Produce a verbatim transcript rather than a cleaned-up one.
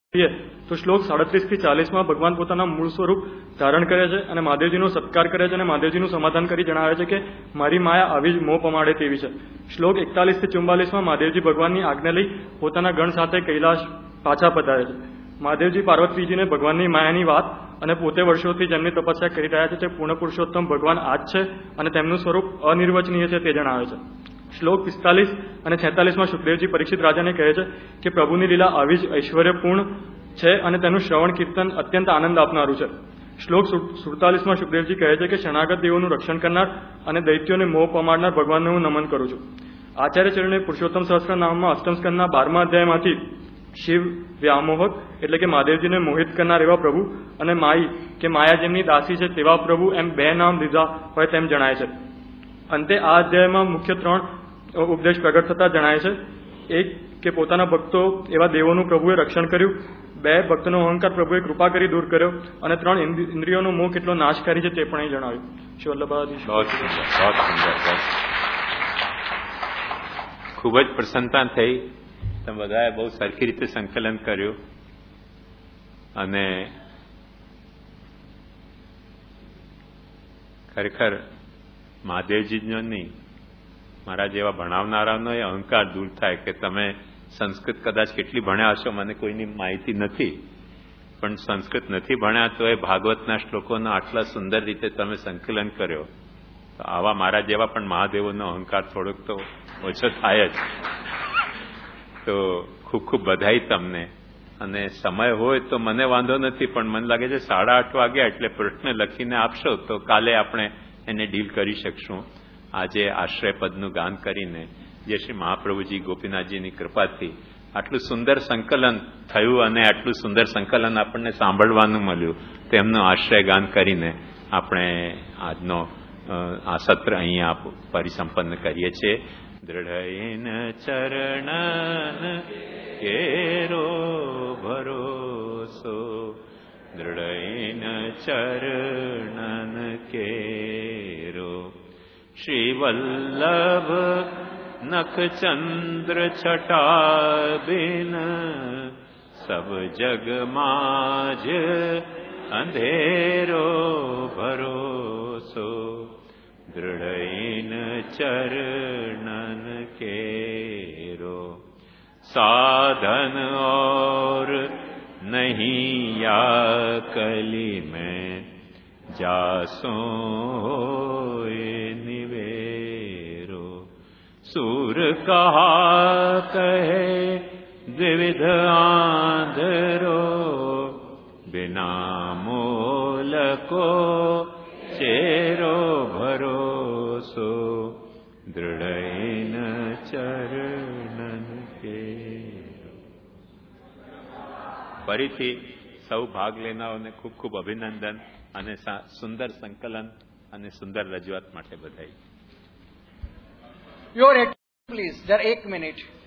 તો શ્લોક સાડત્રીસ થી ચાલીસ માં ભગવાન પોતાના મૂળ સ્વરૂપ ધારણ કરે છે અને મહાદેવજીનો સત્કાર કરે છે અને મહાદેવજીનું સમાધાન કરી જણાવે છે કે મારી માયા આવી જ મોહ પમાડે તેવી છે. શ્લોક એકતાલીસ થી ચુમ્બાલીસ માં મહાદેવજી ભગવાનની આજ્ઞા લઈ પોતાના ગણ સાથે કૈલાશ પાછા પધારે છે. મહાદેવજી પાર્વતીજીને ભગવાનની માયાની વાત અને પોતે વર્ષોથી જેમની તપસ્યા કરી રહ્યા છે તે પૂર્ણ પુરુષોત્તમ ભગવાન આજ છે અને તેમનું સ્વરૂપ અનિર્વચનીય છે તે જણાવે છે. શ્લોક પિસ્તાલીસ અને છેતાલીસ માં સુખદેવજી પરીક્ષિત રાજાને કહે છે કે પ્રભુની લીલા આવી જ ઐશ્વર્યપૂર્ણ છે અને તેનું શ્રવણ કીર્તન અત્યંત આનંદ આપનારું છે. શ્લોક સુડતાલીસ માં સુખદેવજી કહે છે કે શરણાગત દેવોનું રક્ષણ કરનાર અને દૈત્યોને મોહ પમાડનાર ભગવાનને હું નમન કરું છું. આચાર્ય ચરણે પુરુષોત્તમ સહસ્ત્ર નામમાં અષ્ટમ સ્કંદના બારમા અધ્યાયમાંથી શિવ વ્યામોહક એટલે કે મહાદેવજીને મોહિત કરનાર એવા પ્રભુ અને માઈ કે માયા જેમની દાસી છે તેવા પ્રભુ એમ બે નામ લીધા હોય તેમ જણાય છે. અંતે આ અધ્યાયમાં મુખ્ય ત્રણ ઉપદેશ પ્રગટ થતા જણાય છે. એક કે પોતાના ભક્તો એવા દેવોનું પ્રભુએ રક્ષણ કર્યું. બે ભક્તનો અહંકાર પ્રભુએ કૃપા કરી દૂર કર્યો. અને ત્રણ ઇન્દ્રિયોનો મોહ કેટલો નાશ કરી છે તે પણ અહીં જણાવ્યું. શ્રી વલ્લભાજી ખૂબ જ પ્રસન્નતા થઈ. તમે બધાએ બહુ સરખી રીતે સંકલન કર્યું અને ખરેખર મહાદેવજીનો નહીં મારા જેવા ભણાવનારાનો એ અહંકાર દૂર થાય કે તમે સંસ્કૃત કદાચ કેટલી ભણ્યા હશો મને કોઈની માહિતી નથી, પણ સંસ્કૃત નથી ભણ્યા તો એ ભાગવતના શ્લોકોનો આટલા સુંદર રીતે તમે સંકલન કર્યો. તો આવા મારા જેવા પણ મહાદેવોનો અહંકાર થોડોક તો ઓછો થાય જ. તો ખૂબ ખૂબ બધાઈ તમને. અને સમય હોય તો મને વાંધો નથી, પણ મને લાગે છે સાડા આઠ વાગ્યા એટલે પ્રશ્ન લખીને આપશો તો કાલે આપણે એને ડીલ કરી શકશું. આજે આશ્રય પદનું ગાન કરીને જે શ્રી મહાપ્રભુજી ગોપીનાથજીની કૃપાથી આટલું સુંદર સંકલન થયું અને આટલું સુંદર સંકલન આપણને સાંભળવાનું મળ્યું, તેમનું આશ્રય ગાન કરીને આપણે આજનો આ સત્ર અહીંયા પરિસંપન્ન કરીએ છીએ. દૃઢયન ચરણન કેરો ભરોસો, દૃઢયન ચરણન કેરો. શ્રી વલ્લભ નખચંદ્ર છટા બિન સબ જગ માજ અંધેરો ભરોસો, દૃઢયન ચરણન કેરો. साधन और नहीं या कली में जासो निवेरो. सूर कहा कहे द्विविध आंधरो, बिना मोल को चेरो भरोसो, दृढ़ चरणन के. ફરીથી સૌ ભાગ લેનારાઓને ખૂબ ખૂબ અભિનંદન અને સુંદર સંકલન અને સુંદર રજૂઆત માટે બધાઈ. યોર પ્લીઝ જરા એક મિનિટ.